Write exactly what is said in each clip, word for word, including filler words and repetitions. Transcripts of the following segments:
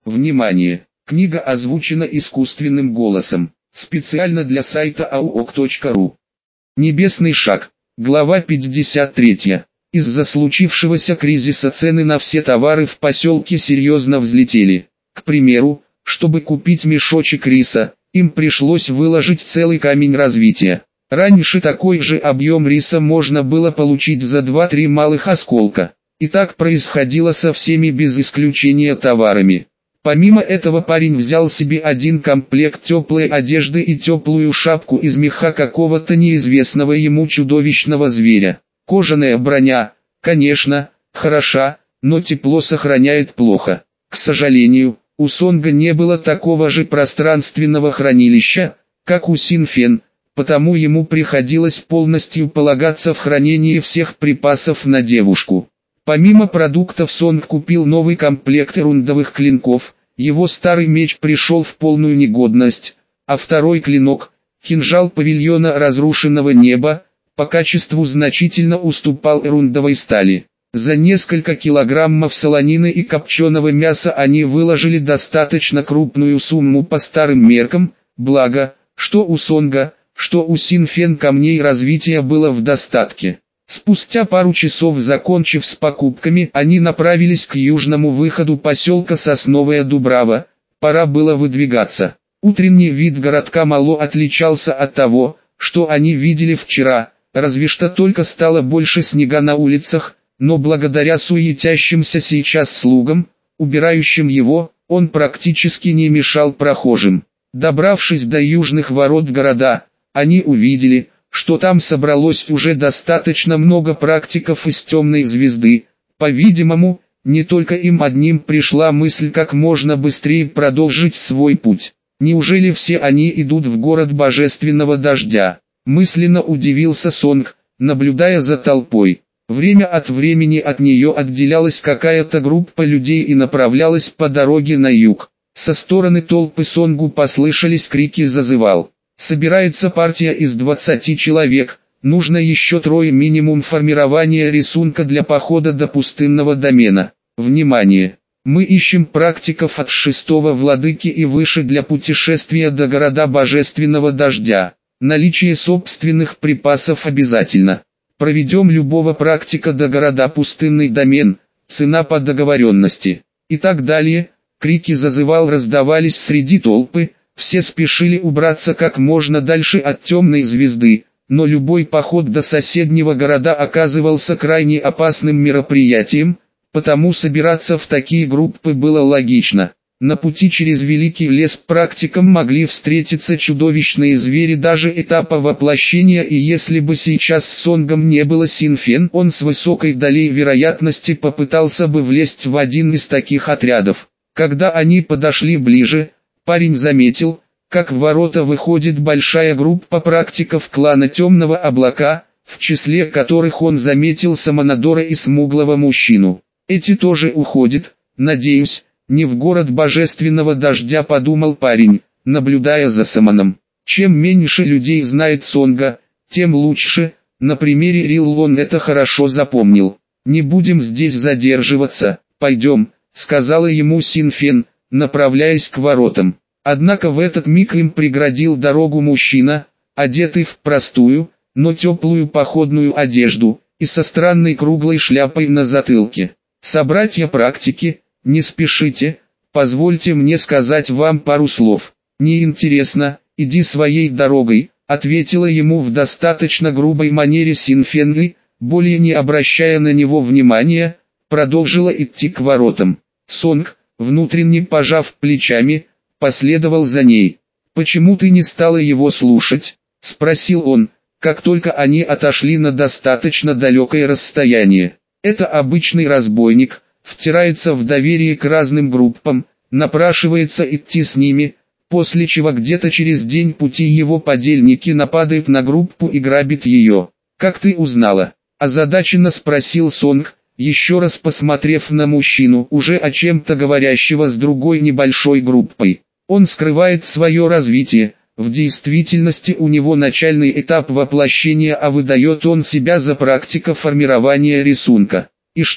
Внимание! Книга озвучена искусственным голосом. Специально для сайта ауок точка ру. Небесный шаг. Глава пятьдесят три. Из-за случившегося кризиса цены на все товары в поселке серьезно взлетели. К примеру, чтобы купить мешочек риса, им пришлось выложить целый камень развития. Раньше такой же объем риса можно было получить за два-три малых осколка. И так происходило со всеми без исключения товарами. Помимо этого парень взял себе один комплект теплой одежды и теплую шапку из меха какого-то неизвестного ему чудовищного зверя. Кожаная броня, конечно, хороша, но тепло сохраняет плохо. К сожалению, у Сонга не было такого же пространственного хранилища, как у Синфен, потому ему приходилось полностью полагаться в хранении всех припасов на девушку. Помимо продуктов Сонг купил новый комплект рундовых клинков, его старый меч пришел в полную негодность, а второй клинок, кинжал павильона разрушенного неба, по качеству значительно уступал рундовой стали. За несколько килограммов солонины и копченого мяса они выложили достаточно крупную сумму по старым меркам, благо, что у Сонга, что у Синфен камней развития было в достатке. Спустя пару часов, закончив с покупками, они направились к южному выходу поселка Сосновая Дубрава. Пора было выдвигаться. Утренний вид городка мало отличался от того, что они видели вчера, разве что только стало больше снега на улицах, но благодаря суетящимся сейчас слугам, убирающим его, он практически не мешал прохожим. Добравшись до южных ворот города, они увидели, что там собралось уже достаточно много практиков из темной звезды. По-видимому, не только им одним пришла мысль как можно быстрее продолжить свой путь. Неужели все они идут в город Божественного Дождя? Мысленно удивился Сонг, наблюдая за толпой. Время от времени от нее отделялась какая-то группа людей и направлялась по дороге на юг. Со стороны толпы Сонгу послышались крики «Зазывал». Собирается партия из двадцати человек, нужно еще трое минимум формирования рисунка для похода до пустынного домена. Внимание! Мы ищем практиков от шестого владыки и выше для путешествия до города Божественного Дождя. Наличие собственных припасов обязательно. Проведем любого практика до города Пустынный домен, цена по договоренности. И так далее. Крики зазывал раздавались среди толпы. Все спешили убраться как можно дальше от темной звезды, но любой поход до соседнего города оказывался крайне опасным мероприятием, потому собираться в такие группы было логично. На пути через Великий лес практикам могли встретиться чудовищные звери даже этапа воплощения, и если бы сейчас с Сонгом не было Синфен, он с высокой долей вероятности попытался бы влезть в один из таких отрядов. Когда они подошли ближе, парень заметил, как в ворота выходит большая группа практиков клана Темного Облака, в числе которых он заметил Самонадора и смуглого мужчину. Эти тоже уходят, надеюсь, не в город Божественного Дождя, подумал парень, наблюдая за Самоном. Чем меньше людей знает Сонга, тем лучше, на примере Рил он это хорошо запомнил. Не будем здесь задерживаться, пойдем, сказала ему Синфен, направляясь к воротам. Однако в этот миг им преградил дорогу мужчина, одетый в простую, но теплую походную одежду, и со странной круглой шляпой на затылке. «Собратья практики, не спешите, позвольте мне сказать вам пару слов». «Неинтересно, иди своей дорогой», — ответила ему в достаточно грубой манере Синфен, более не обращая на него внимания, продолжила идти к воротам. Сонг, внутренне пожав плечами, последовал за ней. «Почему ты не стала его слушать?» — спросил он, как только они отошли на достаточно далекое расстояние. «Это обычный разбойник, втирается в доверие к разным группам, напрашивается идти с ними, после чего где-то через день пути его подельники нападают на группу и грабят ее. Как ты узнала?» — озадаченно спросил Сонг, еще раз посмотрев на мужчину, уже о чем-то говорящего с другой небольшой группой. «Он скрывает свое развитие, в действительности у него начальный этап воплощения, а выдает он себя за практика формирования рисунка». «И что,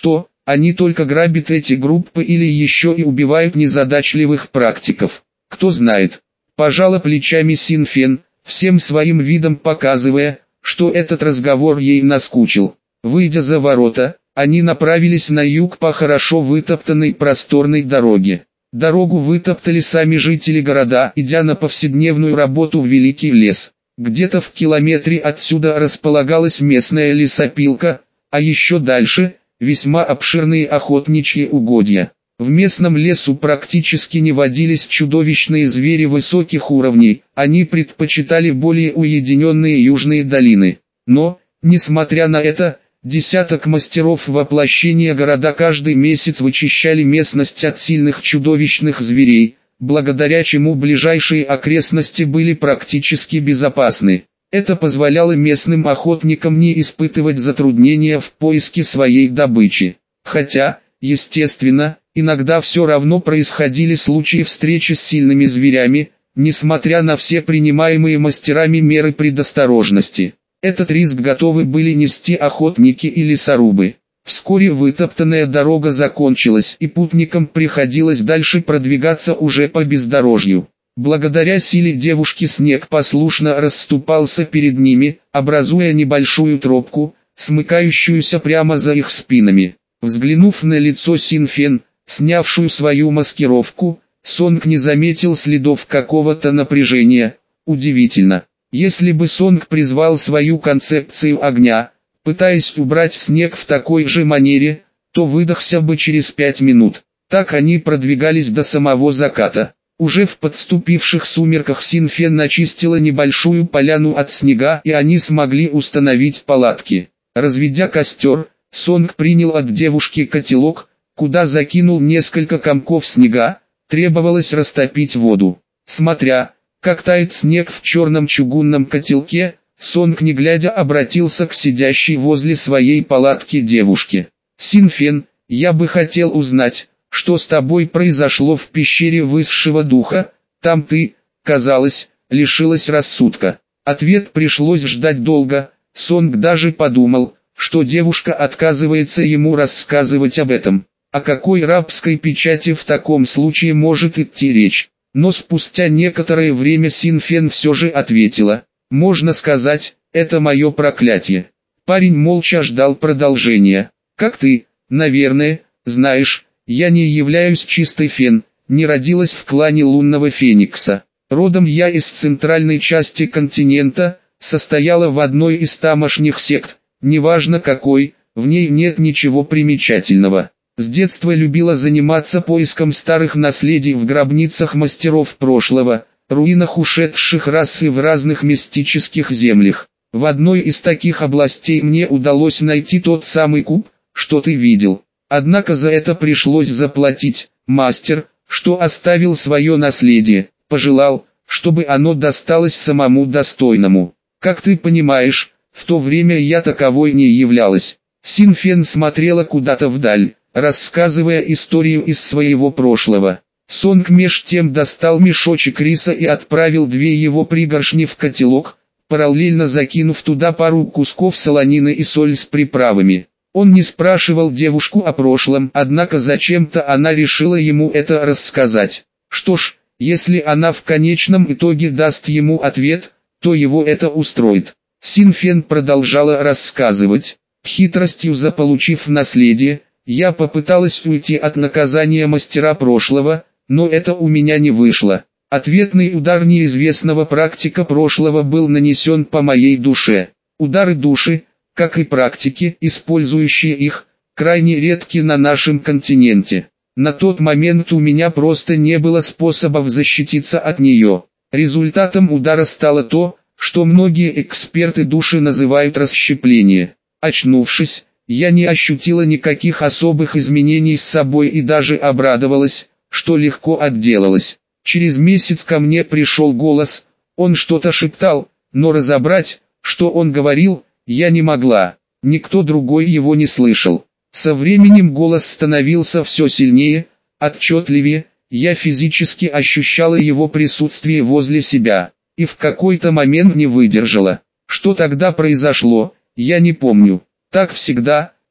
Они только грабят эти группы или еще и убивают незадачливых практиков. Кто знает. Пожала плечами Син Фен, всем своим видом показывая, что этот разговор ей наскучил. Выйдя за ворота, они направились на юг по хорошо вытоптанной просторной дороге. Дорогу вытоптали сами жители города, идя на повседневную работу в великий лес. Где-то в километре отсюда располагалась местная лесопилка, а еще дальше – весьма обширные охотничьи угодья. В местном лесу практически не водились чудовищные звери высоких уровней, они предпочитали более уединенные южные долины. Но, несмотря на это, десяток мастеров воплощения города каждый месяц вычищали местность от сильных чудовищных зверей, благодаря чему ближайшие окрестности были практически безопасны. Это позволяло местным охотникам не испытывать затруднения в поиске своей добычи. Хотя, естественно, иногда все равно происходили случаи встречи с сильными зверями, несмотря на все принимаемые мастерами меры предосторожности. Этот риск готовы были нести охотники и лесорубы. Вскоре вытоптанная дорога закончилась, и путникам приходилось дальше продвигаться уже по бездорожью. Благодаря силе девушки снег послушно расступался перед ними, образуя небольшую тропку, смыкающуюся прямо за их спинами. Взглянув на лицо Син Фен, снявшую свою маскировку, Сонг не заметил следов какого-то напряжения. Удивительно. Если бы Сонг призвал свою концепцию огня, пытаясь убрать снег в такой же манере, то выдохся бы через пять минут. Так они продвигались до самого заката. Уже в подступивших сумерках Син Фен начистила небольшую поляну от снега, и они смогли установить палатки. Разведя костер, Сонг принял от девушки котелок, куда закинул несколько комков снега, требовалось растопить воду. Смотря, как тает снег в черном чугунном котелке, Сонг не глядя обратился к сидящей возле своей палатки девушке. «Син Фен, я бы хотел узнать, что с тобой произошло в пещере высшего духа, там ты, казалось, лишилась рассудка». Ответ пришлось ждать долго, Сонг даже подумал, что девушка отказывается ему рассказывать об этом. О какой рабской печати в таком случае может идти речь? Но спустя некоторое время Син Фен все же ответила: «Можно сказать, это мое проклятие». Парень молча ждал продолжения. «Как ты, наверное, знаешь, я не являюсь чистой Фен, не родилась в клане лунного феникса. Родом я из центральной части континента, состояла в одной из тамошних сект, неважно какой, в ней нет ничего примечательного. С детства любила заниматься поиском старых наследий в гробницах мастеров прошлого, руинах ушедших расы в разных мистических землях. В одной из таких областей мне удалось найти тот самый куб, что ты видел. Однако за это пришлось заплатить. Мастер, что оставил свое наследие, пожелал, чтобы оно досталось самому достойному. Как ты понимаешь, в то время я таковой не являлась». Син Фен смотрела куда-то вдаль, рассказывая историю из своего прошлого. Сонг меж тем достал мешочек риса и отправил две его пригоршни в котелок, параллельно закинув туда пару кусков солонины и соль с приправами. Он не спрашивал девушку о прошлом, однако зачем-то она решила ему это рассказать. Что ж, если она в конечном итоге даст ему ответ, то его это устроит. Син Фен продолжала рассказывать. Хитростью заполучив наследие, я попыталась уйти от наказания мастера прошлого, но это у меня не вышло. Ответный удар неизвестного практика прошлого был нанесен по моей душе. Удары души, как и практики, использующие их, крайне редки на нашем континенте. На тот момент у меня просто не было способов защититься от нее. Результатом удара стало то, что многие эксперты души называют расщепление. Очнувшись, я не ощутила никаких особых изменений с собой и даже обрадовалась, что легко отделалась. Через месяц ко мне пришел голос, он что-то шептал, но разобрать, что он говорил, я не могла. Никто другой его не слышал. Со временем голос становился все сильнее, отчетливее, я физически ощущала его присутствие возле себя, и в какой-то момент не выдержала. Что тогда произошло, я не помню. Так всегда,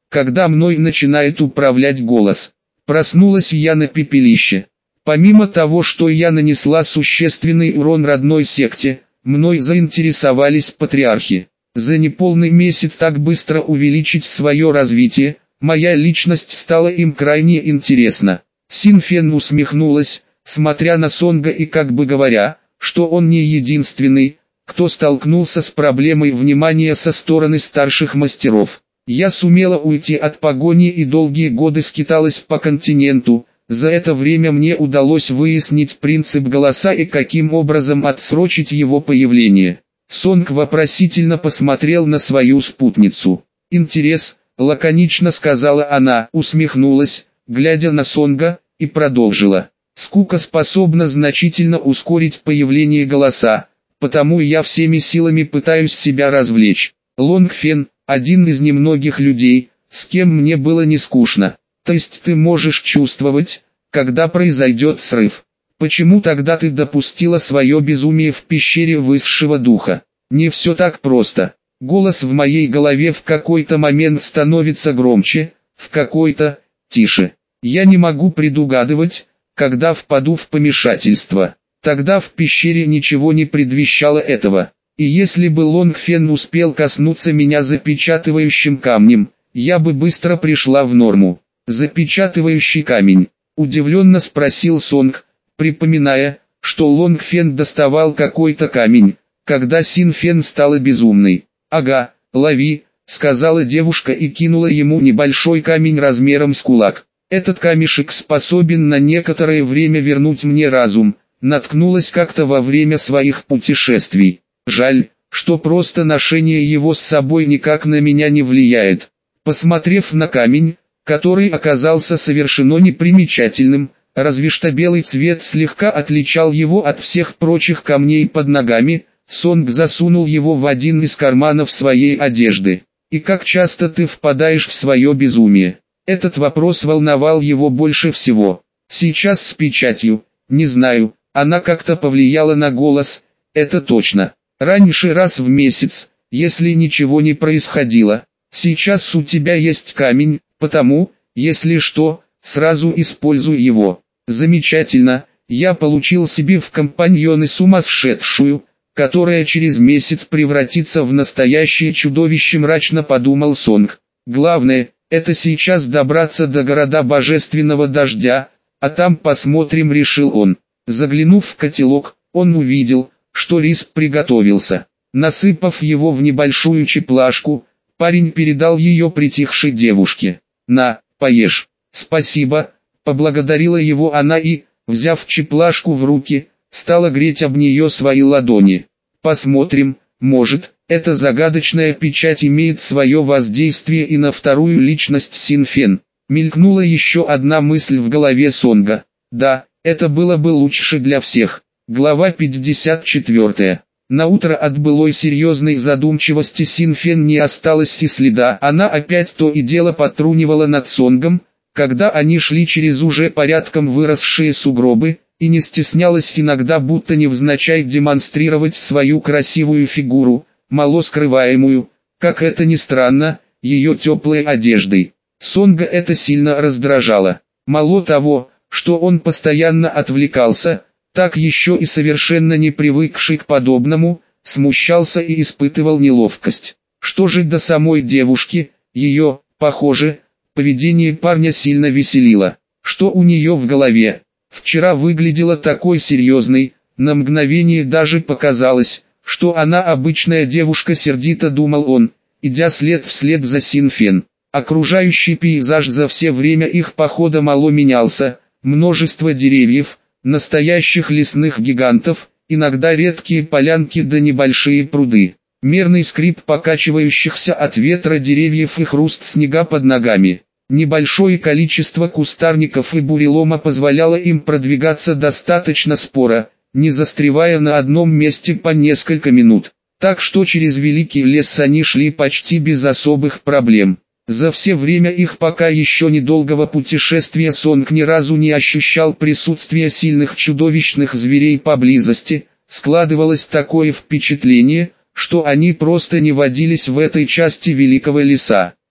когда мной начинает управлять голос. Проснулась я на пепелище. Помимо того, что я нанесла существенный урон родной секте, мной заинтересовались патриархи. За неполный месяц так быстро увеличить свое развитие, моя личность стала им крайне интересна. Син Фен усмехнулась, смотря на Сонга и как бы говоря, что он не единственный, кто столкнулся с проблемой внимания со стороны старших мастеров. Я сумела уйти от погони и долгие годы скиталась по континенту. За это время мне удалось выяснить принцип голоса и каким образом отсрочить его появление. Сонг вопросительно посмотрел на свою спутницу. «Интерес», — лаконично сказала она, усмехнулась, глядя на Сонга, и продолжила. «Скука способна значительно ускорить появление голоса, потому я всеми силами пытаюсь себя развлечь. Лонг Фен — один из немногих людей, с кем мне было не скучно. То есть ты можешь чувствовать, когда произойдет срыв. Почему тогда ты допустила свое безумие в пещере высшего духа? Не все так просто. Голос в моей голове в какой-то момент становится громче, в какой-то тише. Я не могу предугадывать, когда впаду в помешательство. Тогда в пещере ничего не предвещало этого. И если бы Лонг Фен успел коснуться меня запечатывающим камнем, я бы быстро пришла в норму. «Запечатывающий камень?» — удивленно спросил Сонг, припоминая, что Лонг Фен доставал какой-то камень, когда Син Фен стала безумной. «Ага, лови», — сказала девушка и кинула ему небольшой камень размером с кулак. «Этот камешек способен на некоторое время вернуть мне разум», наткнулась как-то во время своих путешествий. Жаль, что просто ношение его с собой никак на меня не влияет. Посмотрев на камень, который оказался совершенно непримечательным, разве что белый цвет слегка отличал его от всех прочих камней под ногами, Сонг засунул его в один из карманов своей одежды. «И как часто ты впадаешь в свое безумие?» Этот вопрос волновал его больше всего. Сейчас с печатью, не знаю, она как-то повлияла на голос, это точно. Раньше раз в месяц, если ничего не происходило. Сейчас у тебя есть камень, потому, если что, сразу используй его. Замечательно, я получил себе в компаньоны сумасшедшую, которая через месяц превратится в настоящее чудовище, мрачно подумал Сонг. Главное, это сейчас добраться до города Божественного Дождя, а там посмотрим, решил он. Заглянув в котелок, он увидел, что рис приготовился. Насыпав его в небольшую чеплашку, парень передал ее притихшей девушке. «На, поешь». «Спасибо», — поблагодарила его она и, взяв чеплашку в руки, стала греть об нее свои ладони. «Посмотрим, может, эта загадочная печать имеет свое воздействие и на вторую личность Син Фен». Мелькнула еще одна мысль в голове Сонга. Да, это было бы лучше для всех. Глава пятьдесят четыре. Наутро от былой серьезной задумчивости Син Фен не осталось и следа. Она опять то и дело подтрунивала над Сонгом, когда они шли через уже порядком выросшие сугробы, и не стеснялась иногда будто невзначай демонстрировать свою красивую фигуру, мало скрываемую, как это ни странно, ее теплой одеждой. Сонга это сильно раздражало. Мало того, что он постоянно отвлекался, так еще и совершенно не привыкший к подобному, смущался и испытывал неловкость. Что же до самой девушки, ее, похоже, поведение парня сильно веселило. Что у нее в голове? Вчера выглядела такой серьезной, на мгновение даже показалось, что она обычная девушка, сердито думал он, идя след вслед за Син Фен. Окружающий пейзаж за все время их похода мало менялся, множество деревьев, настоящих лесных гигантов, иногда редкие полянки да небольшие пруды, мерный скрип покачивающихся от ветра деревьев и хруст снега под ногами. Небольшое количество кустарников и бурелома позволяло им продвигаться достаточно споро, не застревая на одном месте по несколько минут. Так что через великий лес они шли почти без особых проблем. За все время их пока еще недолгого путешествия Сонг ни разу не ощущал присутствия сильных чудовищных зверей поблизости. Складывалось такое впечатление, что они просто не водились в этой части великого леса.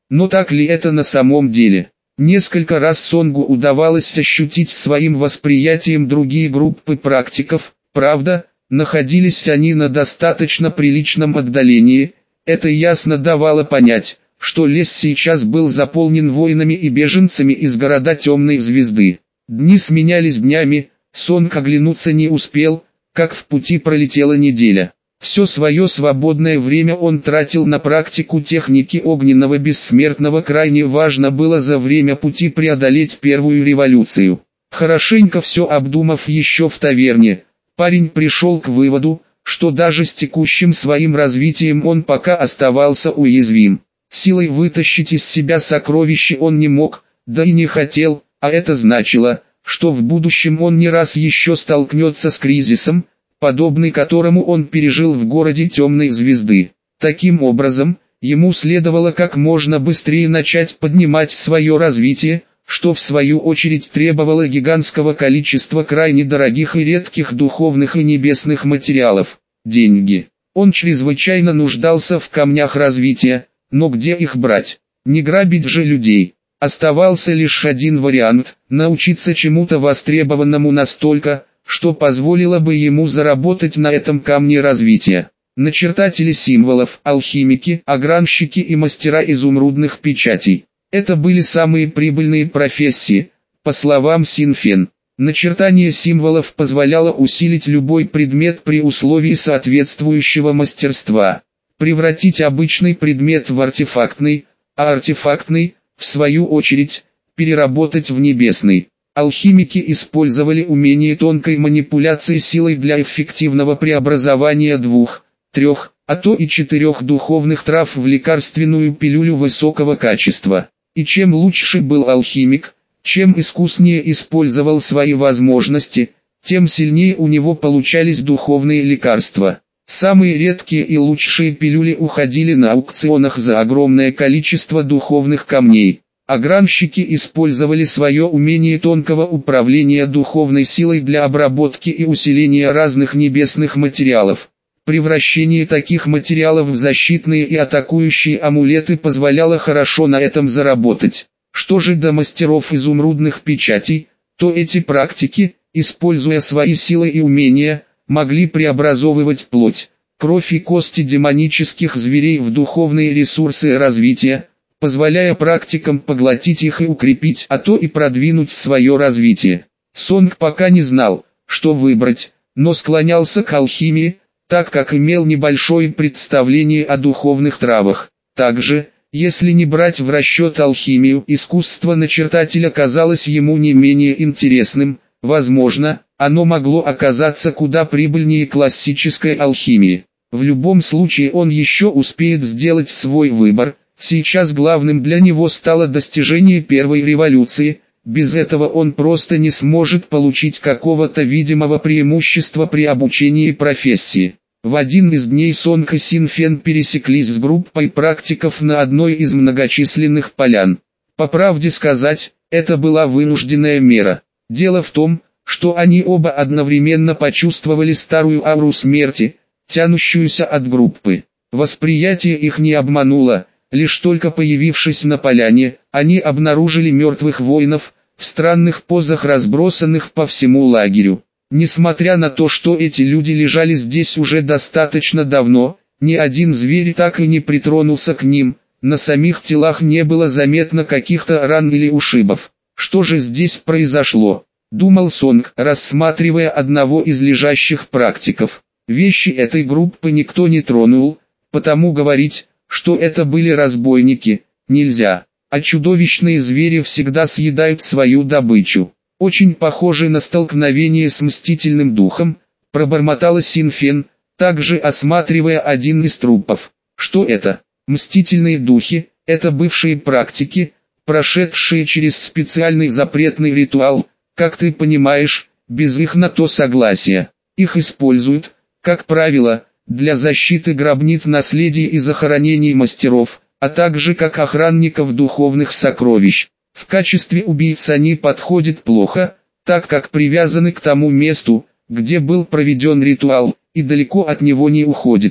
Но так ли это на самом деле? Несколько раз Сонгу удавалось ощутить своим восприятием другие группы практиков, правда, находились они на достаточно приличном отдалении. Это ясно давало понять, что лес сейчас был заполнен воинами и беженцами из города Темной Звезды. Дни сменялись днями, Сонг оглянуться не успел, как в пути пролетела неделя. Все свое свободное время он тратил на практику техники огненного бессмертного. Крайне важно было за время пути преодолеть первую революцию. Хорошенько все обдумав еще в таверне, парень пришел к выводу, что даже с текущим своим развитием он пока оставался уязвим. Силой вытащить из себя сокровище он не мог, да и не хотел, а это значило, что в будущем он не раз еще столкнется с кризисом, подобный которому он пережил в городе Темной Звезды. Таким образом, ему следовало как можно быстрее начать поднимать свое развитие, что в свою очередь требовало гигантского количества крайне дорогих и редких духовных и небесных материалов – деньги. Он чрезвычайно нуждался в камнях развития, но где их брать? Не грабить же людей. Оставался лишь один вариант – научиться чему-то востребованному настолько, что позволило бы ему заработать на этом камне развития. Начертатели символов, алхимики, огранщики и мастера изумрудных печатей. Это были самые прибыльные профессии, по словам Син Фен. Начертание символов позволяло усилить любой предмет при условии соответствующего мастерства. Превратить обычный предмет в артефактный, а артефактный, в свою очередь, переработать в небесный. Алхимики использовали умение тонкой манипуляции силой для эффективного преобразования двух, трех, а то и четырех духовных трав в лекарственную пилюлю высокого качества. И чем лучше был алхимик, чем искуснее использовал свои возможности, тем сильнее у него получались духовные лекарства. Самые редкие и лучшие пилюли уходили на аукционах за огромное количество духовных камней. Огранщики использовали свое умение тонкого управления духовной силой для обработки и усиления разных небесных материалов. Превращение таких материалов в защитные и атакующие амулеты позволяло хорошо на этом заработать. Что же до мастеров изумрудных печатей, то эти практики, используя свои силы и умения, могли преобразовывать плоть, кровь и кости демонических зверей в духовные ресурсы развития, позволяя практикам поглотить их и укрепить, а то и продвинуть свое развитие. Сонг пока не знал, что выбрать, но склонялся к алхимии, так как имел небольшое представление о духовных травах. Также, если не брать в расчет алхимию, искусство начертателя казалось ему не менее интересным. Возможно, оно могло оказаться куда прибыльнее классической алхимии. В любом случае он еще успеет сделать свой выбор. Сейчас главным для него стало достижение первой революции. Без этого он просто не сможет получить какого-то видимого преимущества при обучении профессии. В один из дней Сонг и Син Фен пересеклись с группой практиков на одной из многочисленных полян. По правде сказать, это была вынужденная мера. Дело в том, что они оба одновременно почувствовали старую ауру смерти, тянущуюся от группы. Восприятие их не обмануло, лишь только появившись на поляне, они обнаружили мертвых воинов, в странных позах разбросанных по всему лагерю. Несмотря на то, что эти люди лежали здесь уже достаточно давно, ни один зверь так и не притронулся к ним, на самих телах не было заметно каких-то ран или ушибов. Что же здесь произошло? Думал Сонг, рассматривая одного из лежащих практиков. Вещи этой группы никто не тронул, потому говорить, что это были разбойники, нельзя. А чудовищные звери всегда съедают свою добычу. Очень похоже на столкновение с мстительным духом, пробормотала Син Фен, также осматривая один из трупов. Что это? Мстительные духи, это бывшие практики, прошедшие через специальный запретный ритуал, как ты понимаешь, без их на то согласия. Их используют, как правило, для защиты гробниц наследия и захоронений мастеров, а также как охранников духовных сокровищ. В качестве убийц они подходят плохо, так как привязаны к тому месту, где был проведен ритуал, и далеко от него не уходят.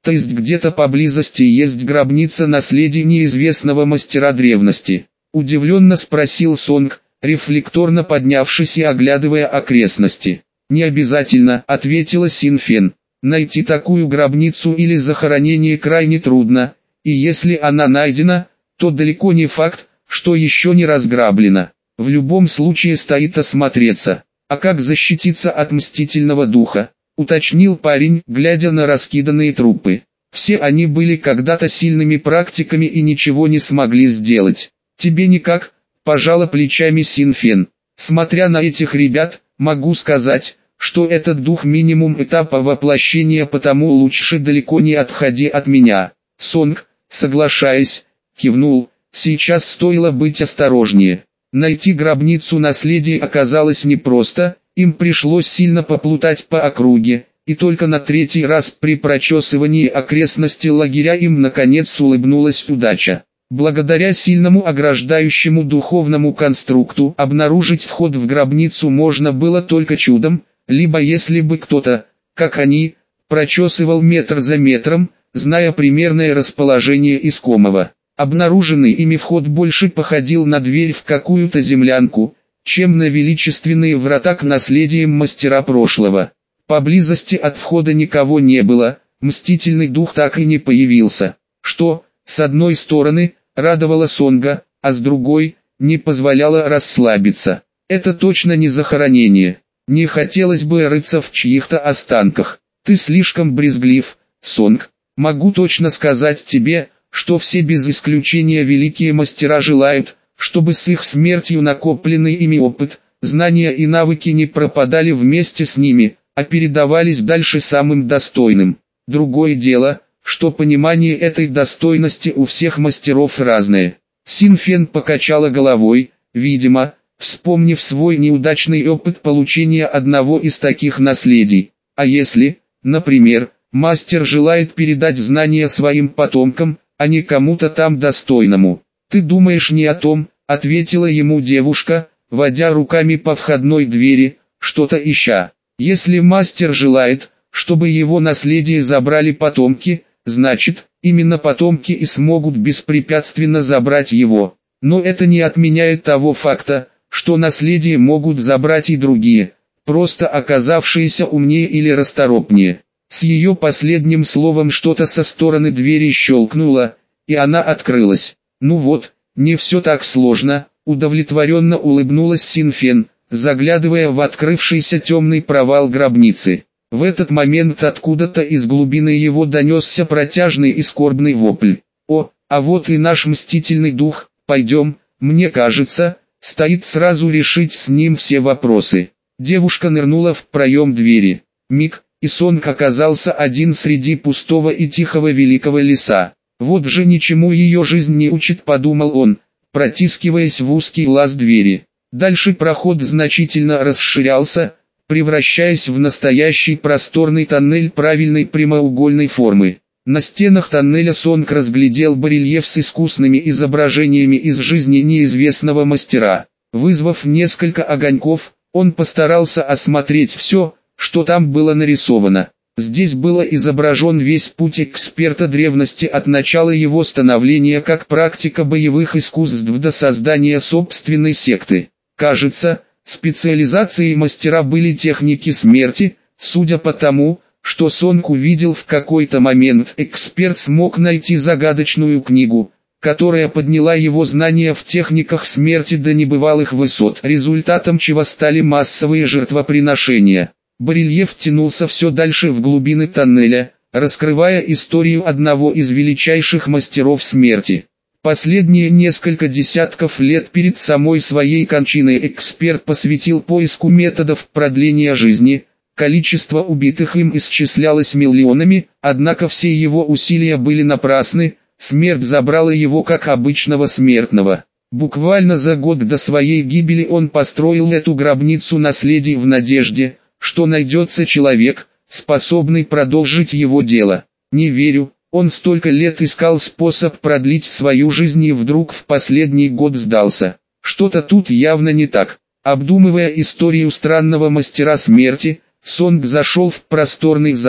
То есть где-то поблизости есть гробница наследия неизвестного мастера древности? Удивленно спросил Сонг, рефлекторно поднявшись и оглядывая окрестности. «Не обязательно», — ответила Син Фен. «Найти такую гробницу или захоронение крайне трудно, и если она найдена, то далеко не факт, что еще не разграблена. В любом случае стоит осмотреться. А как защититься от мстительного духа?» — уточнил парень, глядя на раскиданные трупы. «Все они были когда-то сильными практиками и ничего не смогли сделать. Тебе никак», — пожала плечами Син Фен. «Смотря на этих ребят, могу сказать, что этот дух минимум этапа воплощения, потому лучше далеко не отходи от меня». Сонг, соглашаясь, кивнул. Сейчас стоило быть осторожнее. Найти гробницу наследия оказалось непросто, им пришлось сильно поплутать по округе, и только на третий раз при прочесывании окрестностей лагеря им наконец улыбнулась удача. Благодаря сильному ограждающему духовному конструкту обнаружить вход в гробницу можно было только чудом, либо если бы кто-то, как они, прочесывал метр за метром, зная примерное расположение искомого. Обнаруженный ими вход больше походил на дверь в какую-то землянку, чем на величественные врата к наследиям мастера прошлого. Поблизости от входа никого не было, мстительный дух так и не появился, что, с одной стороны, радовало Сонга, а с другой, не позволяло расслабиться. Это точно не захоронение. Не хотелось бы рыться в чьих-то останках. Ты слишком брезглив, Сонг. Могу точно сказать тебе, что все без исключения великие мастера желают, чтобы с их смертью накопленный ими опыт, знания и навыки не пропадали вместе с ними, а передавались дальше самым достойным. Другое дело, что понимание этой достойности у всех мастеров разное. Син Фен покачала головой, видимо, вспомнив свой неудачный опыт получения одного из таких наследий. А если, например, мастер желает передать знания своим потомкам, а не кому-то там достойному? «Ты думаешь не о том», — ответила ему девушка, водя руками по входной двери, что-то ища. «Если мастер желает, чтобы его наследие забрали потомки, значит, именно потомки и смогут беспрепятственно забрать его. Но это не отменяет того факта, что наследие могут забрать и другие, просто оказавшиеся умнее или расторопнее». С ее последним словом что-то со стороны двери щелкнуло, и она открылась. «Ну вот, не все так сложно», — удовлетворенно улыбнулась Син Фен, заглядывая в открывшийся темный провал гробницы. В этот момент откуда-то из глубины его донесся протяжный и скорбный вопль. «О, а вот и наш мстительный дух, пойдем, мне кажется, стоит сразу решить с ним все вопросы». Девушка нырнула в проем двери. Миг, и Сонг оказался один среди пустого и тихого великого леса. «Вот же ничему ее жизнь не учит», — подумал он, протискиваясь в узкий лаз двери. Дальше проход значительно расширялся, превращаясь в настоящий просторный тоннель правильной прямоугольной формы. На стенах тоннеля Сонг разглядел барельеф с искусными изображениями из жизни неизвестного мастера. Вызвав несколько огоньков, он постарался осмотреть все, что там было нарисовано. Здесь было изображен весь путь эксперта древности от начала его становления как практика боевых искусств до создания собственной секты. Кажется, специализацией мастера были техники смерти. Судя по тому, что Сонг увидел в какой-то момент, эксперт смог найти загадочную книгу, которая подняла его знания в техниках смерти до небывалых высот, результатом чего стали массовые жертвоприношения. Барельеф тянулся все дальше в глубины тоннеля, раскрывая историю одного из величайших мастеров смерти. Последние несколько десятков лет перед самой своей кончиной эксперт посвятил поиску методов продления жизни. Количество убитых им исчислялось миллионами, однако все его усилия были напрасны, смерть забрала его как обычного смертного. Буквально за год до своей гибели он построил эту гробницу наследия в надежде, что найдется человек, способный продолжить его дело. Не верю, он столько лет искал способ продлить свою жизнь и вдруг в последний год сдался. Что-то тут явно не так. Обдумывая историю странного мастера смерти, Сонг зашел в просторный зал,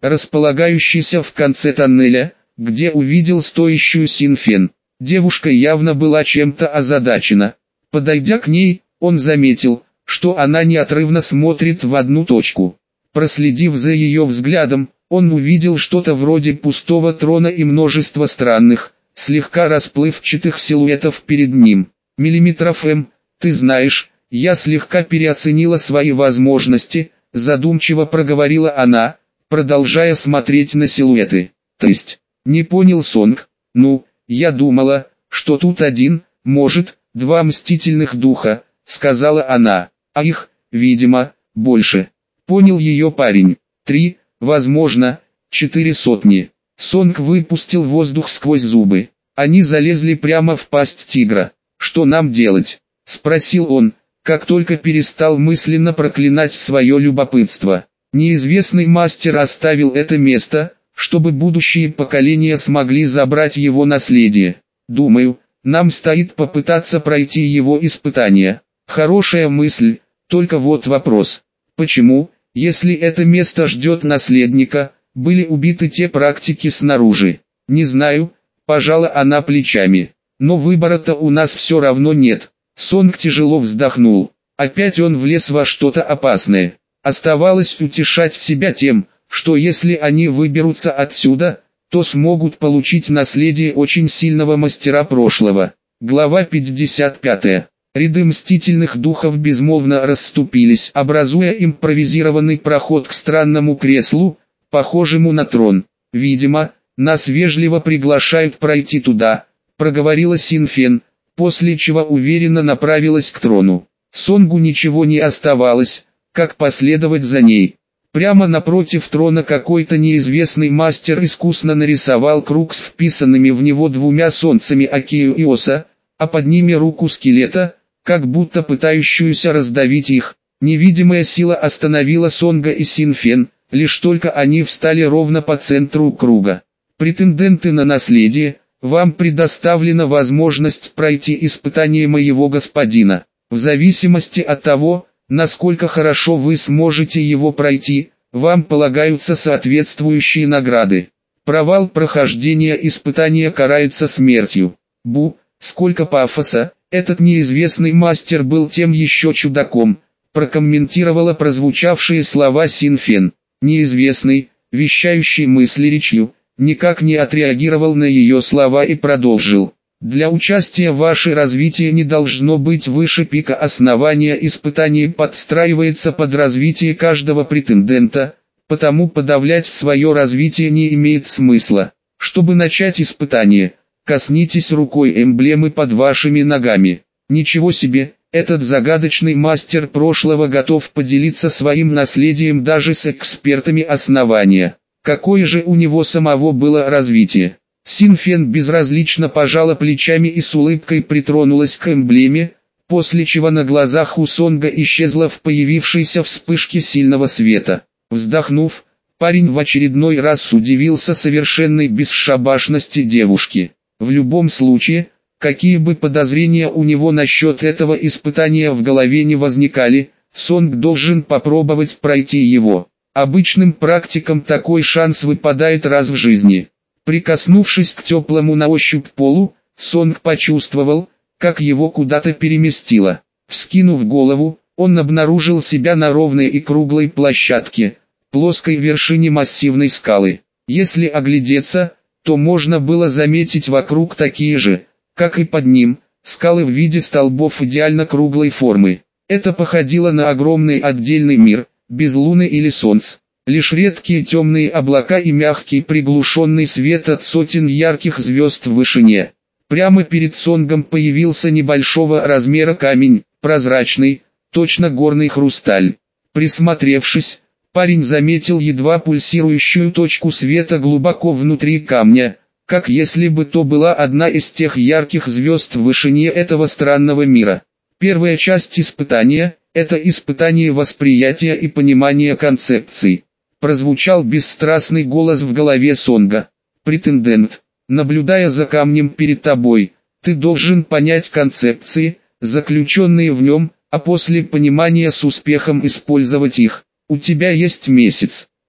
располагающийся в конце тоннеля, где увидел стоящую Синфен. Девушка явно была чем-то озадачена. Подойдя к ней, он заметил, что она неотрывно смотрит в одну точку. Проследив за ее взглядом, он увидел что-то вроде пустого трона и множество странных, слегка расплывчатых силуэтов перед ним. Миллиметров М, ты знаешь, я слегка переоценила свои возможности, задумчиво проговорила она, продолжая смотреть на силуэты. То есть, не понял Сонг, ну, я думала, что тут один, может, два мстительных духа, сказала она, а их, видимо, больше. Понял ее парень. Три, возможно, четыре сотни. Сонг выпустил воздух сквозь зубы. Они залезли прямо в пасть тигра. Что нам делать? Спросил он, как только перестал мысленно проклинать свое любопытство. Неизвестный мастер оставил это место, чтобы будущие поколения смогли забрать его наследие. Думаю, нам стоит попытаться пройти его испытания. Хорошая мысль, только вот вопрос. Почему, если это место ждет наследника, были убиты те практики снаружи? Не знаю, пожала она плечами. Но выбора-то у нас все равно нет. Сонг тяжело вздохнул. Опять он влез во что-то опасное. Оставалось утешать себя тем, что если они выберутся отсюда, то смогут получить наследие очень сильного мастера прошлого. Глава пятьдесят пять. Ряды мстительных духов безмолвно расступились, образуя импровизированный проход к странному креслу, похожему на трон. «Видимо, нас вежливо приглашают пройти туда», — проговорила Синфен, после чего уверенно направилась к трону. Сонгу ничего не оставалось, как последовать за ней. Прямо напротив трона какой-то неизвестный мастер искусно нарисовал круг с вписанными в него двумя солнцами Акию и Оса, а под ними руку скелета, как будто пытающуюся раздавить их. Невидимая сила остановила Сонга и Синфен, лишь только они встали ровно по центру круга. «Претенденты на наследие, вам предоставлена возможность пройти испытание моего господина. В зависимости от того, насколько хорошо вы сможете его пройти, вам полагаются соответствующие награды. Провал прохождения испытания карается смертью». Бу, сколько пафоса, этот неизвестный мастер был тем еще чудаком, прокомментировала прозвучавшие слова Синфен. Неизвестный, вещающий мысли речью, никак не отреагировал на ее слова и продолжил. Для участия ваше развитие не должно быть выше пика основания испытаний, подстраивается под развитие каждого претендента, потому подавлять свое развитие не имеет смысла. Чтобы начать испытание, коснитесь рукой эмблемы под вашими ногами. Ничего себе, этот загадочный мастер прошлого готов поделиться своим наследием даже с экспертами основания. Какое же у него самого было развитие? Синфен безразлично пожала плечами и с улыбкой притронулась к эмблеме, после чего на глазах у Сонга исчезла в появившейся вспышке сильного света. Вздохнув, парень в очередной раз удивился совершенной бесшабашности девушки. В любом случае, какие бы подозрения у него насчет этого испытания в голове не возникали, Сонг должен попробовать пройти его. Обычным практикам такой шанс выпадает раз в жизни. Прикоснувшись к теплому на ощупь полу, Сонг почувствовал, как его куда-то переместило. Вскинув голову, он обнаружил себя на ровной и круглой площадке, плоской вершине массивной скалы. Если оглядеться, то можно было заметить вокруг такие же, как и под ним, скалы в виде столбов идеально круглой формы. Это походило на огромный отдельный мир, без луны или солнца. Лишь редкие темные облака и мягкий приглушенный свет от сотен ярких звезд в вышине. Прямо перед Сонгом появился небольшого размера камень, прозрачный, точно горный хрусталь. Присмотревшись, парень заметил едва пульсирующую точку света глубоко внутри камня, как если бы то была одна из тех ярких звезд в вышине этого странного мира. Первая часть испытания – это испытание восприятия и понимания концепций. Прозвучал бесстрастный голос в голове Сонга. «Претендент, наблюдая за камнем перед тобой, ты должен понять концепции, заключенные в нем, а после понимания с успехом использовать их. У тебя есть месяц.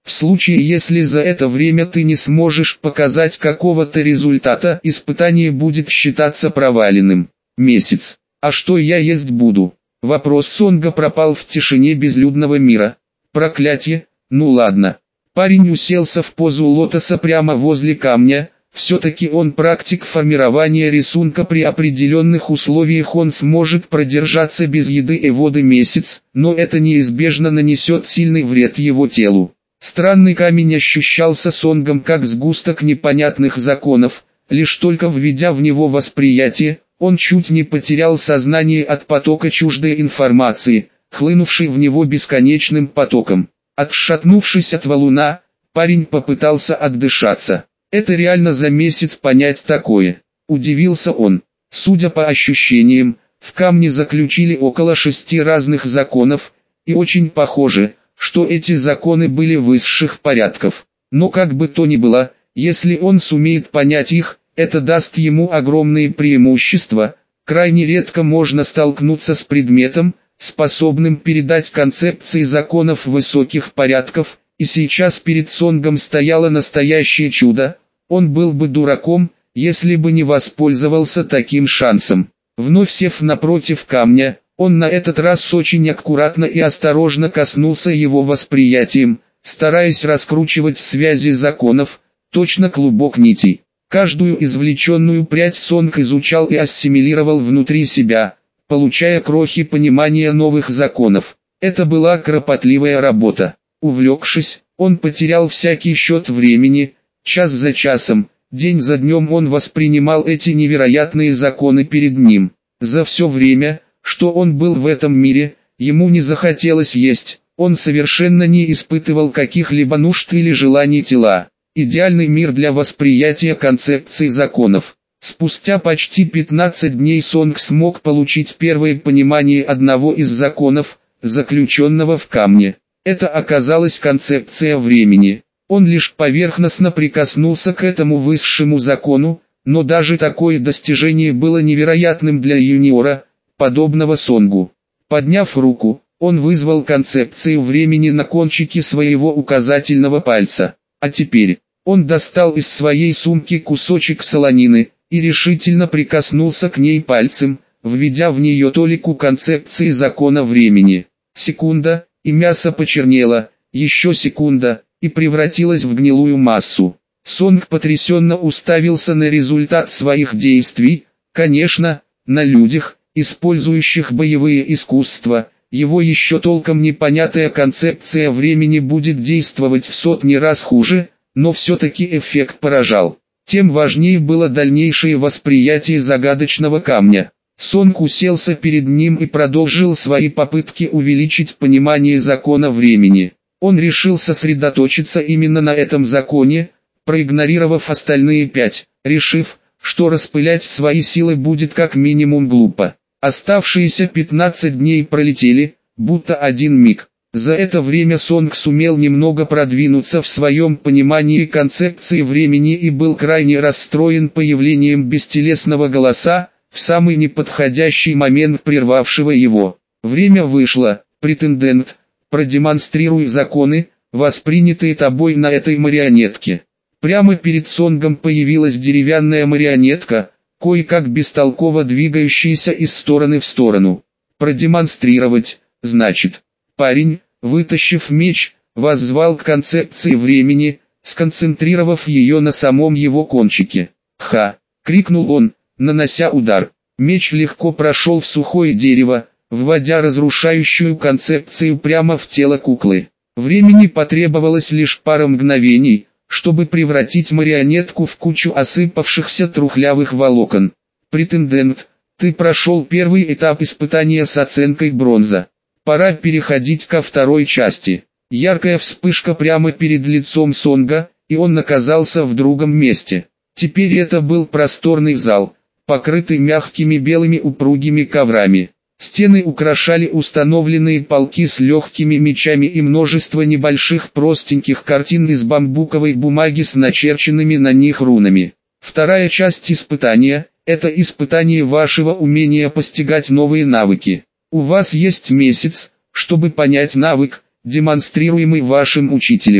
В случае, если за это время ты не сможешь показать какого-то результата, испытание будет считаться проваленным. Месяц. А что я есть буду? Вопрос Сонга пропал в тишине безлюдного мира. Проклятье, ну ладно. Парень уселся в позу лотоса прямо возле камня. Все-таки он практик формирования рисунка, при определенных условиях он сможет продержаться без еды и воды месяц, но это неизбежно нанесет сильный вред его телу. Странный камень ощущался Сонгом как сгусток непонятных законов, лишь только введя в него восприятие, он чуть не потерял сознание от потока чуждой информации, хлынувшей в него бесконечным потоком. Отшатнувшись от валуна, парень попытался отдышаться. Это реально за месяц понять такое? Удивился он. Судя по ощущениям, в камне заключили около шести разных законов, и очень похоже, что эти законы были высших порядков. Но как бы то ни было, если он сумеет понять их, это даст ему огромные преимущества. Крайне редко можно столкнуться с предметом, способным передать концепции законов высоких порядков, и сейчас перед Сонгом стояло настоящее чудо. Он был бы дураком, если бы не воспользовался таким шансом. Вновь сев напротив камня, он на этот раз очень аккуратно и осторожно коснулся его восприятием, стараясь раскручивать связи законов, точно клубок нитей. Каждую извлеченную прядь Сонг изучал и ассимилировал внутри себя, получая крохи понимания новых законов. Это была кропотливая работа. Увлекшись, он потерял всякий счет времени, час за часом, день за днем он воспринимал эти невероятные законы перед ним. За все время, что он был в этом мире, ему не захотелось есть, он совершенно не испытывал каких-либо нужд или желаний тела. Идеальный мир для восприятия концепций законов. Спустя почти пятнадцать дней Сонг смог получить первое понимание одного из законов, заключенного в камне. Это оказалась концепция времени. Он лишь поверхностно прикоснулся к этому высшему закону, но даже такое достижение было невероятным для юниора, подобного Сонгу. Подняв руку, он вызвал концепцию времени на кончике своего указательного пальца. А теперь, он достал из своей сумки кусочек солонины, и решительно прикоснулся к ней пальцем, введя в нее толику концепции закона времени. Секунда, и мясо почернело, еще секунда, и превратилось в гнилую массу. Сонг потрясенно уставился на результат своих действий. Конечно, на людях, использующих боевые искусства, его еще толком непонятая концепция времени будет действовать в сотни раз хуже, но все-таки эффект поражал. Тем важнее было дальнейшее восприятие загадочного камня. Сонг уселся перед ним и продолжил свои попытки увеличить понимание закона времени. Он решил сосредоточиться именно на этом законе, проигнорировав остальные пять, решив, что распылять свои силы будет как минимум глупо. Оставшиеся пятнадцать дней пролетели, будто один миг. За это время Сонг сумел немного продвинуться в своем понимании концепции времени и был крайне расстроен появлением бестелесного голоса, в самый неподходящий момент прервавшего его. «Время вышло, претендент, продемонстрируй законы, воспринятые тобой на этой марионетке». Прямо перед Сонгом появилась деревянная марионетка, кое-как бестолково двигающаяся из стороны в сторону. «Продемонстрировать, значит». Парень, вытащив меч, воззвал к концепции времени, сконцентрировав ее на самом его кончике. «Ха!» — крикнул он, нанося удар. Меч легко прошел в сухое дерево, вводя разрушающую концепцию прямо в тело куклы. Времени потребовалось лишь пара мгновений, чтобы превратить марионетку в кучу осыпавшихся трухлявых волокон. «Претендент, ты прошел первый этап испытания с оценкой бронза. Пора переходить ко второй части». Яркая вспышка прямо перед лицом Сонга, и он оказался в другом месте. Теперь это был просторный зал, покрытый мягкими белыми упругими коврами. Стены украшали установленные полки с легкими мечами и множество небольших простеньких картин из бамбуковой бумаги с начерченными на них рунами. Вторая часть испытания – это испытание вашего умения постигать новые навыки. У вас есть месяц, чтобы понять навык, демонстрируемый вашим учителем.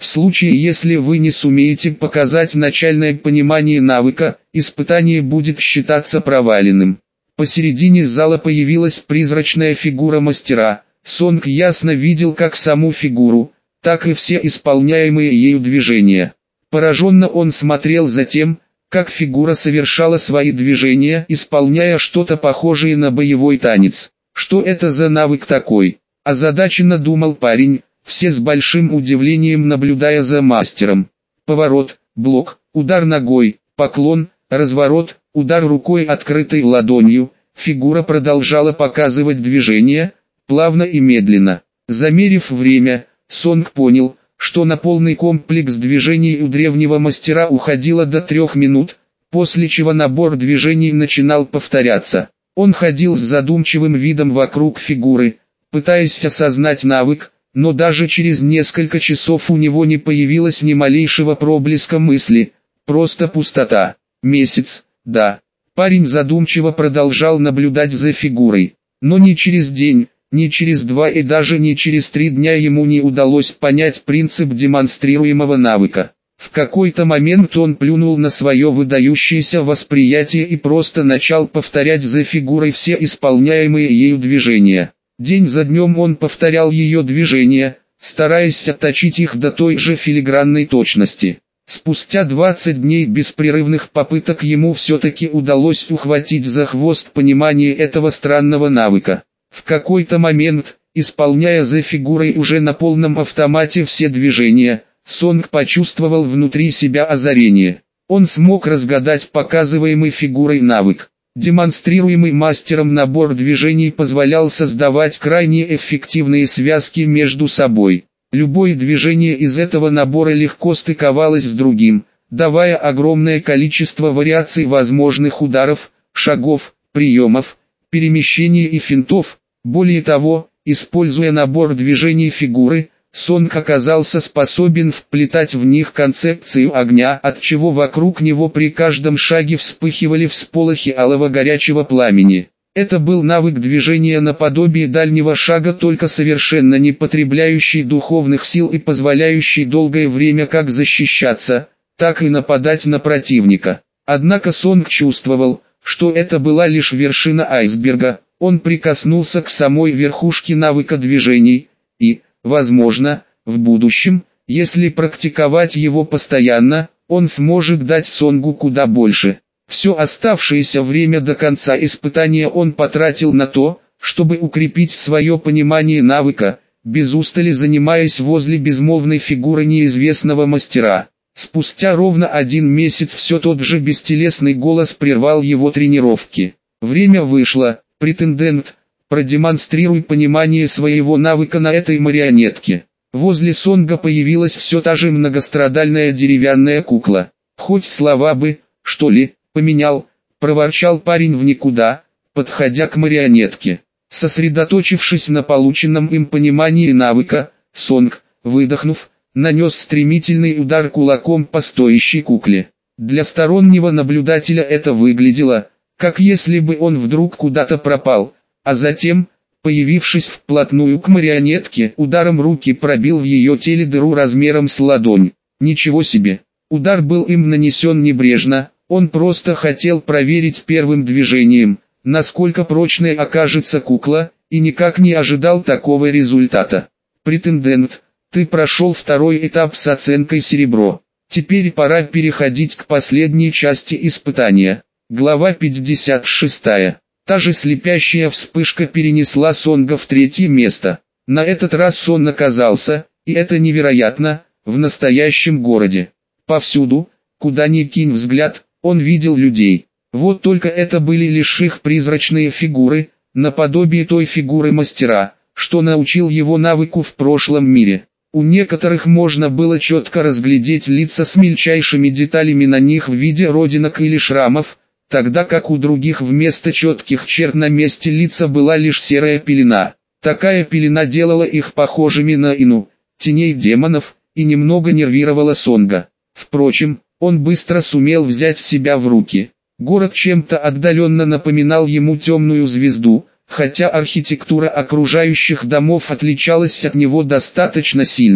В случае, если вы не сумеете показать начальное понимание навыка, испытание будет считаться проваленным. Посередине зала появилась призрачная фигура мастера. Сонг ясно видел как саму фигуру, так и все исполняемые ею движения. Пораженно он смотрел за тем, как фигура совершала свои движения, исполняя что-то похожее на боевой танец. Что это за навык такой? Озадаченно думал парень, все с большим удивлением наблюдая за мастером. Поворот, блок, удар ногой, поклон, разворот, удар рукой открытой ладонью. Фигура продолжала показывать движения, плавно и медленно. Замерив время, Сонг понял, что на полный комплекс движений у древнего мастера уходило до трех минут, после чего набор движений начинал повторяться. Он ходил с задумчивым видом вокруг фигуры, пытаясь осознать навык, но даже через несколько часов у него не появилось ни малейшего проблеска мысли, просто пустота. Месяц, да. Парень задумчиво продолжал наблюдать за фигурой, но ни через день, ни через два и даже не через три дня ему не удалось понять принцип демонстрируемого навыка. В какой-то момент он плюнул на свое выдающееся восприятие и просто начал повторять за фигурой все исполняемые ею движения. День за днем он повторял ее движения, стараясь отточить их до той же филигранной точности. Спустя двадцать дней беспрерывных попыток ему все-таки удалось ухватить за хвост понимание этого странного навыка. В какой-то момент, исполняя за фигурой уже на полном автомате все движения, Сонг почувствовал внутри себя озарение. Он смог разгадать показываемый фигурой навык. Демонстрируемый мастером набор движений позволял создавать крайне эффективные связки между собой. Любое движение из этого набора легко стыковалось с другим, давая огромное количество вариаций возможных ударов, шагов, приемов, перемещений и финтов. Более того, используя набор движений фигуры, Сонг оказался способен вплетать в них концепцию огня, отчего вокруг него при каждом шаге вспыхивали всполохи алого горячего пламени. Это был навык движения наподобие дальнего шага, только совершенно не потребляющий духовных сил и позволяющий долгое время как защищаться, так и нападать на противника. Однако Сонг чувствовал, что это была лишь вершина айсберга. Он прикоснулся к самой верхушке навыка движений, и, возможно, в будущем, если практиковать его постоянно, он сможет дать Сонгу куда больше. Все оставшееся время до конца испытания он потратил на то, чтобы укрепить свое понимание навыка, без устали занимаясь возле безмолвной фигуры неизвестного мастера. Спустя ровно один месяц все тот же бестелесный голос прервал его тренировки. Время вышло, претендент, продемонстрируй понимание своего навыка на этой марионетке. Возле Сонга появилась все та же многострадальная деревянная кукла. Хоть слова бы, что ли, поменял, проворчал парень в никуда, подходя к марионетке. Сосредоточившись на полученном им понимании навыка, Сонг, выдохнув, нанес стремительный удар кулаком по стоящей кукле. Для стороннего наблюдателя это выглядело, как если бы он вдруг куда-то пропал, а затем, появившись вплотную к марионетке, ударом руки пробил в ее теле дыру размером с ладонь. Ничего себе! Удар был им нанесен небрежно, он просто хотел проверить первым движением, насколько прочной окажется кукла, и никак не ожидал такого результата. Претендент, ты прошел второй этап с оценкой серебро. Теперь пора переходить к последней части испытания. Глава пятьдесят шесть. Та же слепящая вспышка перенесла Сонга в третье место. На этот раз он оказался, и это невероятно, в настоящем городе. Повсюду, куда ни кинь взгляд, он видел людей. Вот только это были лишь их призрачные фигуры, наподобие той фигуры мастера, что научил его навыку в прошлом мире. У некоторых можно было четко разглядеть лица с мельчайшими деталями на них в виде родинок или шрамов, тогда как у других вместо четких черт на месте лица была лишь серая пелена. Такая пелена делала их похожими на Ину, теней демонов, и немного нервировала Сонга. Впрочем, он быстро сумел взять себя в руки. Город чем-то отдаленно напоминал ему темную звезду, хотя архитектура окружающих домов отличалась от него достаточно сильно.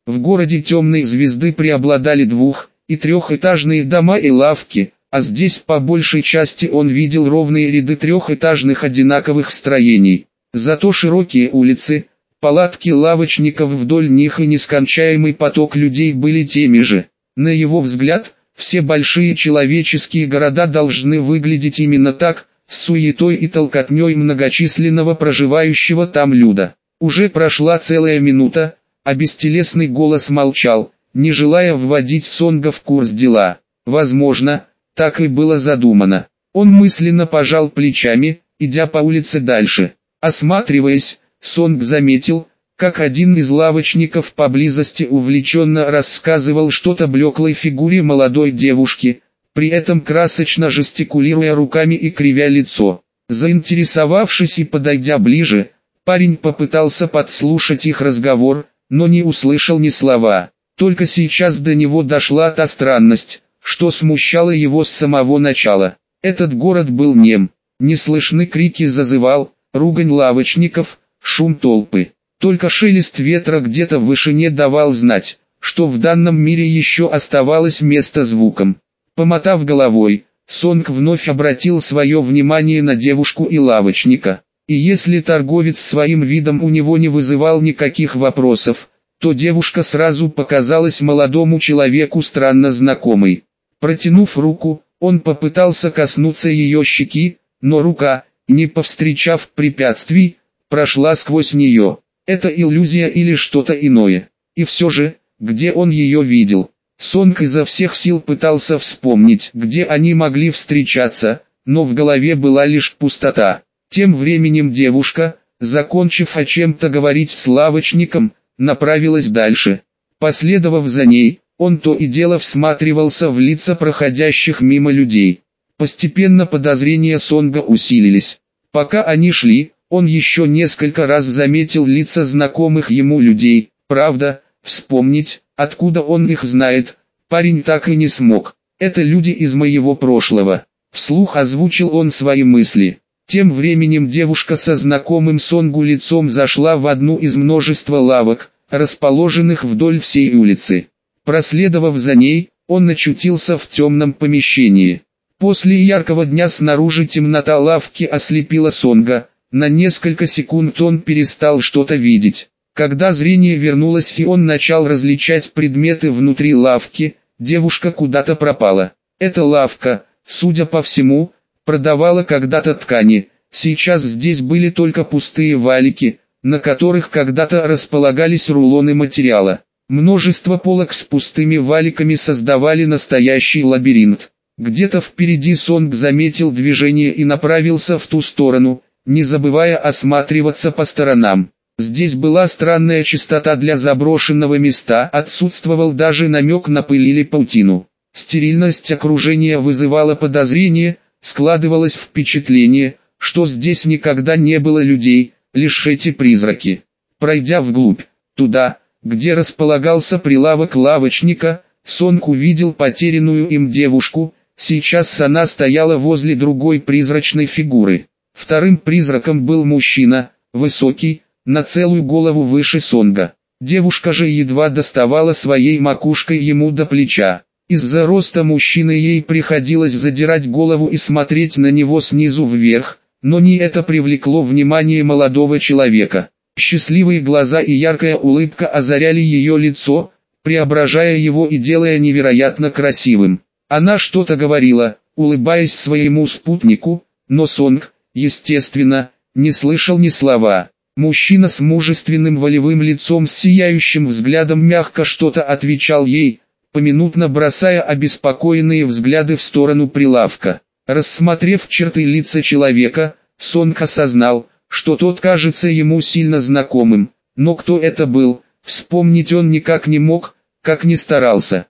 В городе темной звезды преобладали двух- и трехэтажные дома и лавки, а здесь по большей части он видел ровные ряды трехэтажных одинаковых строений. Зато широкие улицы, палатки лавочников вдоль них и нескончаемый поток людей были теми же. На его взгляд, все большие человеческие города должны выглядеть именно так, с суетой и толкотней многочисленного проживающего там люда. Уже прошла целая минута, а бестелесный голос молчал, не желая вводить Сонга в курс дела. Возможно, так и было задумано. Он мысленно пожал плечами, идя по улице дальше. Осматриваясь, Сонг заметил, как один из лавочников поблизости увлеченно рассказывал что-то блеклой фигуре молодой девушки, при этом красочно жестикулируя руками и кривя лицо. Заинтересовавшись и подойдя ближе, парень попытался подслушать их разговор, но не услышал ни слова. Только сейчас до него дошла та странность, что смущало его с самого начала. Этот город был нем, не слышны крики зазывал, ругань лавочников, шум толпы. Только шелест ветра где-то в вышине давал знать, что в данном мире еще оставалось место звукам. Помотав головой, Сонг вновь обратил свое внимание на девушку и лавочника. И если торговец своим видом у него не вызывал никаких вопросов, то девушка сразу показалась молодому человеку странно знакомой. Протянув руку, он попытался коснуться ее щеки, но рука, не повстречав препятствий, прошла сквозь нее. Это иллюзия или что-то иное. И все же, где он ее видел? Сонг изо всех сил пытался вспомнить, где они могли встречаться, но в голове была лишь пустота. Тем временем девушка, закончив о чем-то говорить с лавочником, направилась дальше. Последовав за ней, он то и дело всматривался в лица проходящих мимо людей. Постепенно подозрения Сонга усилились. Пока они шли, он еще несколько раз заметил лица знакомых ему людей. Правда, вспомнить, откуда он их знает, парень так и не смог. Это люди из моего прошлого. Вслух озвучил он свои мысли. Тем временем девушка со знакомым Сонгу лицом зашла в одну из множества лавок, расположенных вдоль всей улицы. Проследовав за ней, он очутился в темном помещении. После яркого дня снаружи темнота лавки ослепила Сонга. На несколько секунд он перестал что-то видеть. Когда зрение вернулось и он начал различать предметы внутри лавки, девушка куда-то пропала. Эта лавка, судя по всему, продавала когда-то ткани. Сейчас здесь были только пустые валики, на которых когда-то располагались рулоны материала. Множество полок с пустыми валиками создавали настоящий лабиринт. Где-то впереди Сонг заметил движение и направился в ту сторону, не забывая осматриваться по сторонам. Здесь была странная чистота для заброшенного места, отсутствовал даже намек на пыль или паутину. Стерильность окружения вызывала подозрение, складывалось впечатление, что здесь никогда не было людей, лишь эти призраки. Пройдя вглубь, туда, где располагался прилавок лавочника, Сонг увидел потерянную им девушку. Сейчас она стояла возле другой призрачной фигуры. Вторым призраком был мужчина, высокий, на целую голову выше Сонга. Девушка же едва доставала своей макушкой ему до плеча. Из-за роста мужчины ей приходилось задирать голову и смотреть на него снизу вверх, но не это привлекло внимание молодого человека. Счастливые глаза и яркая улыбка озаряли ее лицо, преображая его и делая невероятно красивым. Она что-то говорила, улыбаясь своему спутнику, но Сонг, естественно, не слышал ни слова. Мужчина с мужественным волевым лицом с сияющим взглядом мягко что-то отвечал ей, поминутно бросая обеспокоенные взгляды в сторону прилавка. Рассмотрев черты лица человека, Сонг осознал, что тот кажется ему сильно знакомым, но кто это был, вспомнить он никак не мог, как ни старался.